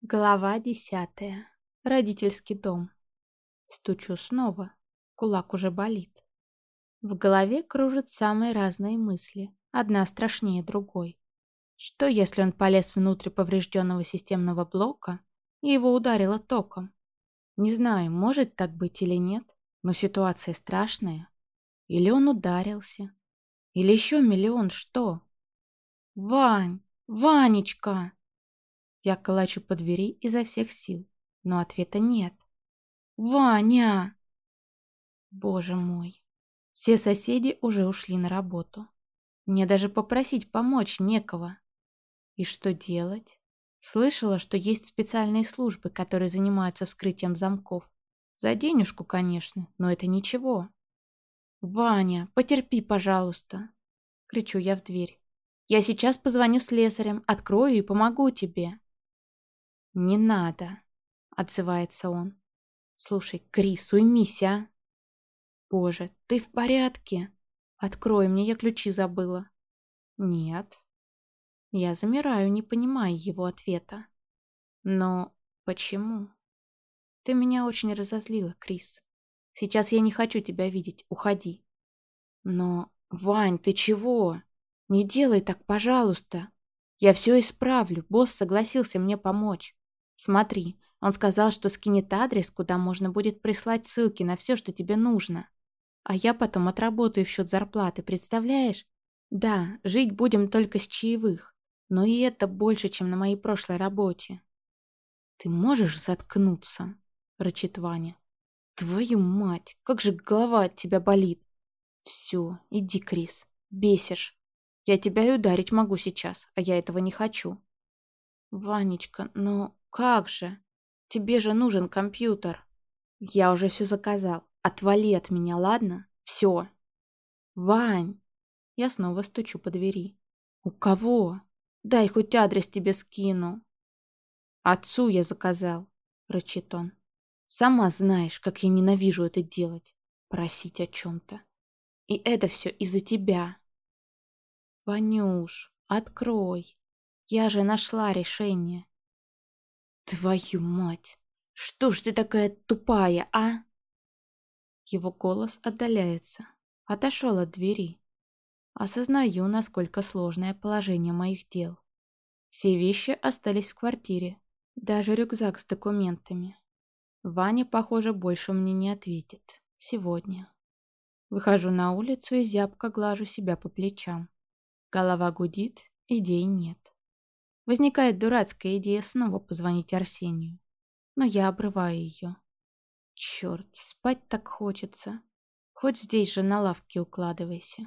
Глава 10. Родительский дом. Стучу снова. Кулак уже болит. В голове кружат самые разные мысли, одна страшнее другой. Что, если он полез внутрь поврежденного системного блока и его ударило током? Не знаю, может так быть или нет, но ситуация страшная. Или он ударился? Или еще миллион что? «Вань! Ванечка!» Я колочу по двери изо всех сил, но ответа нет. «Ваня!» Боже мой. Все соседи уже ушли на работу. Мне даже попросить помочь некого. И что делать? Слышала, что есть специальные службы, которые занимаются вскрытием замков. За денежку, конечно, но это ничего. «Ваня, потерпи, пожалуйста!» Кричу я в дверь. «Я сейчас позвоню слесарям, открою и помогу тебе!» «Не надо», — отзывается он. «Слушай, Крис, уймись, а!» «Боже, ты в порядке? Открой мне, я ключи забыла». «Нет». Я замираю, не понимая его ответа. «Но почему?» «Ты меня очень разозлила, Крис. Сейчас я не хочу тебя видеть, уходи». «Но, Вань, ты чего? Не делай так, пожалуйста. Я все исправлю, босс согласился мне помочь. Смотри, он сказал, что скинет адрес, куда можно будет прислать ссылки на все, что тебе нужно. А я потом отработаю в счет зарплаты, представляешь? Да, жить будем только с чаевых, но и это больше, чем на моей прошлой работе». «Ты можешь заткнуться?» – рычит Ваня. «Твою мать, как же голова от тебя болит!» «Все, иди, Крис, бесишь. Я тебя и ударить могу сейчас, а я этого не хочу». «Ванечка, ну как же? Тебе же нужен компьютер». «Я уже все заказал. Отвали от меня, ладно? Все». «Вань!» Я снова стучу по двери. «У кого? Дай хоть адрес тебе скину». «Отцу я заказал», — рычит он. «Сама знаешь, как я ненавижу это делать. Просить о чем-то. И это все из-за тебя». «Ванюш, открой. Я же нашла решение». «Твою мать! Что ж ты такая тупая, а?» Его голос отдаляется. Отошел от двери. Осознаю, насколько сложное положение моих дел. Все вещи остались в квартире. Даже рюкзак с документами. Ваня, похоже, больше мне не ответит. Сегодня. Выхожу на улицу и зябко глажу себя по плечам. Голова гудит, идей нет. Возникает дурацкая идея снова позвонить Арсению. Но я обрываю ее. Черт, спать так хочется. Хоть здесь же на лавке укладывайся.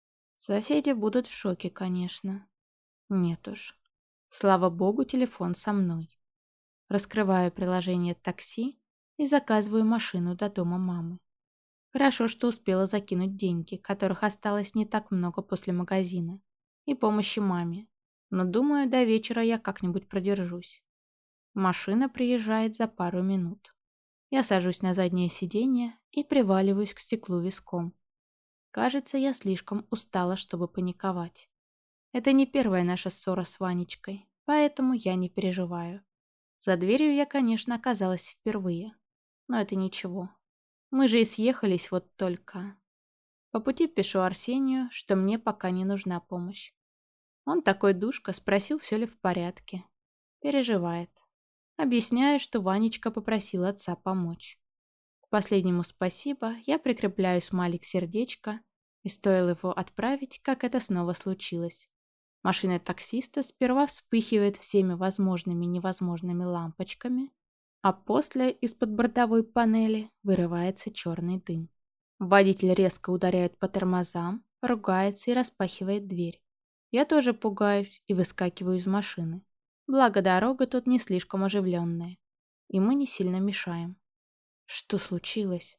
Соседи будут в шоке, конечно. Нет уж. Слава богу, телефон со мной. Раскрываю приложение такси и заказываю машину до дома мамы. Хорошо, что успела закинуть деньги, которых осталось не так много после магазина, и помощи маме. Но думаю, до вечера я как-нибудь продержусь. Машина приезжает за пару минут. Я сажусь на заднее сиденье и приваливаюсь к стеклу виском. Кажется, я слишком устала, чтобы паниковать. Это не первая наша ссора с Ванечкой, поэтому я не переживаю. За дверью я, конечно, оказалась впервые. Но это ничего. Мы же и съехались вот только. По пути пишу Арсению, что мне пока не нужна помощь. Он такой душка, спросил, все ли в порядке. Переживает. Объясняю, что Ванечка попросил отца помочь. К последнему спасибо я прикрепляю смайлик сердечко, и стоило его отправить, как это снова случилось. Машина таксиста сперва вспыхивает всеми возможными и невозможными лампочками, а после из-под бортовой панели вырывается черный дым. Водитель резко ударяет по тормозам, ругается и распахивает дверь. Я тоже пугаюсь и выскакиваю из машины. Благо дорога тут не слишком оживленная, и мы не сильно мешаем. Что случилось?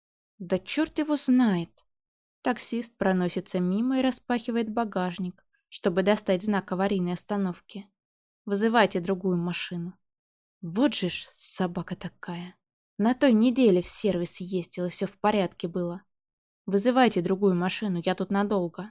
Да черт его знает. Таксист проносится мимо и распахивает багажник, чтобы достать знак аварийной остановки. Вызывайте другую машину. Вот же ж собака такая. На той неделе в сервис ездила, все в порядке было. Вызывайте другую машину, я тут надолго.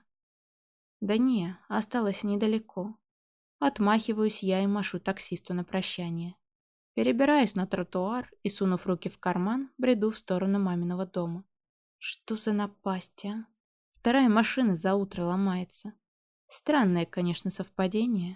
Да не, осталось недалеко. Отмахиваюсь я и машу таксисту на прощание. Перебираюсь на тротуар и, сунув руки в карман, бреду в сторону маминого дома. Что за напасть, а? Вторая машина за утро ломается. Странное, конечно, совпадение.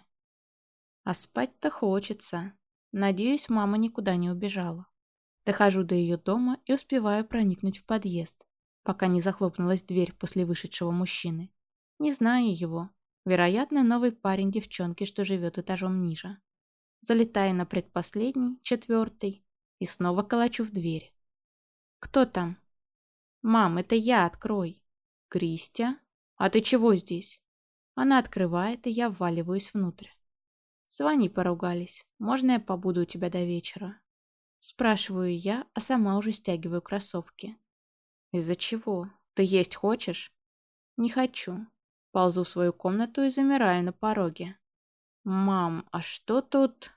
А спать-то хочется. Надеюсь, мама никуда не убежала. Дохожу до ее дома и успеваю проникнуть в подъезд, пока не захлопнулась дверь после вышедшего мужчины. Не знаю его. Вероятно, новый парень девчонки, что живет этажом ниже. Залетаю на предпоследний, 4-й, и снова колочу в дверь. «Кто там?» «Мам, это я, открой». «Кристия? А ты чего здесь?» Она открывает, и я вваливаюсь внутрь. «С Ваней поругались. Можно я побуду у тебя до вечера?» Спрашиваю я, а сама уже стягиваю кроссовки. «Из-за чего? Ты есть хочешь?» «Не хочу». Ползу в свою комнату и замираю на пороге. «Мам, а что тут?»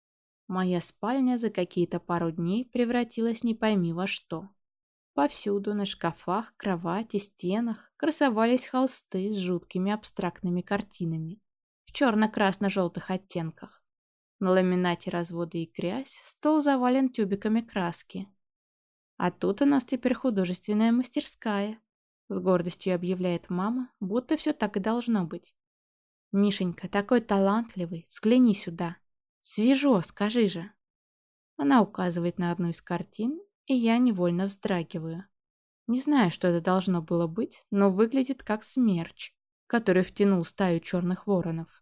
Моя спальня за какие-то пару дней превратилась не пойми во что. Повсюду, на шкафах, кровати, стенах красовались холсты с жуткими абстрактными картинами в черно-красно-желтых оттенках. На ламинате разводы и грязь, стол завален тюбиками краски. А тут у нас теперь художественная мастерская, с гордостью объявляет мама, будто все так и должно быть. «Мишенька, такой талантливый, взгляни сюда. Свежо, скажи же». Она указывает на одну из картин, и я невольно вздрагиваю. Не знаю, что это должно было быть, но выглядит как смерч, который втянул стаю черных воронов.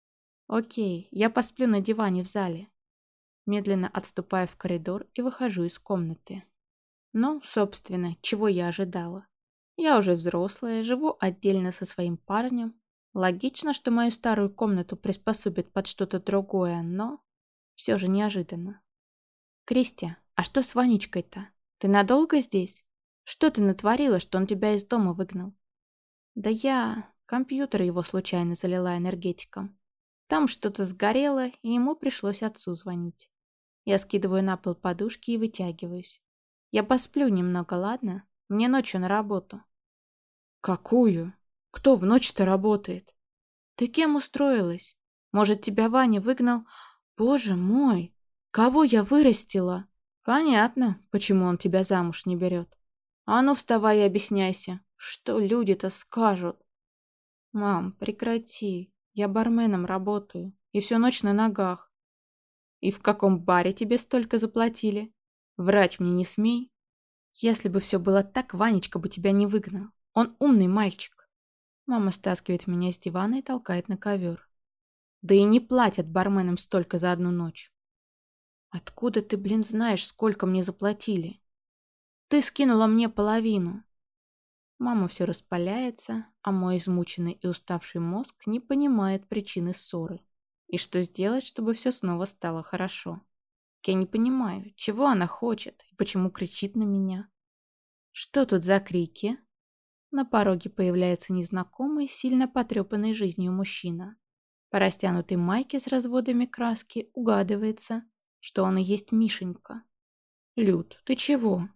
«Окей, я посплю на диване в зале». Медленно отступаю в коридор и выхожу из комнаты. Ну, собственно, чего я ожидала. Я уже взрослая, живу отдельно со своим парнем. Логично, что мою старую комнату приспособят под что-то другое, но все же неожиданно. «Кристи, а что с Ванечкой-то? Ты надолго здесь? Что ты натворила, что он тебя из дома выгнал?» «Да я... Компьютер его случайно залила энергетиком. Там что-то сгорело, и ему пришлось отцу звонить. Я скидываю на пол подушки и вытягиваюсь. Я посплю немного, ладно? Мне ночью на работу». «Какую? Кто в ночь-то работает?» «Ты кем устроилась? Может, тебя Ваня выгнал? Боже мой! Кого я вырастила?» «Понятно, почему он тебя замуж не берет. А ну, вставай и объясняйся, что люди-то скажут». «Мам, прекрати. Я барменом работаю. И всю ночь на ногах». «И в каком баре тебе столько заплатили? Врать мне не смей. Если бы все было так, Ванечка бы тебя не выгнал. Он умный мальчик». Мама стаскивает меня с дивана и толкает на ковер. «Да и не платят барменам столько за одну ночь». «Откуда ты, блин, знаешь, сколько мне заплатили?» «Ты скинула мне половину». Мама все распаляется, а мой измученный и уставший мозг не понимает причины ссоры. И что сделать, чтобы все снова стало хорошо? Я не понимаю, чего она хочет и почему кричит на меня. Что тут за крики? На пороге появляется незнакомый, сильно потрепанный жизнью мужчина. По растянутой майке с разводами краски угадывается, что он и есть Мишенька. «Люд, ты чего?»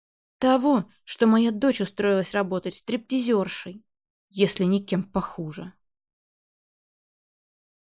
«Того, что моя дочь устроилась работать стриптизершей, если никем похуже».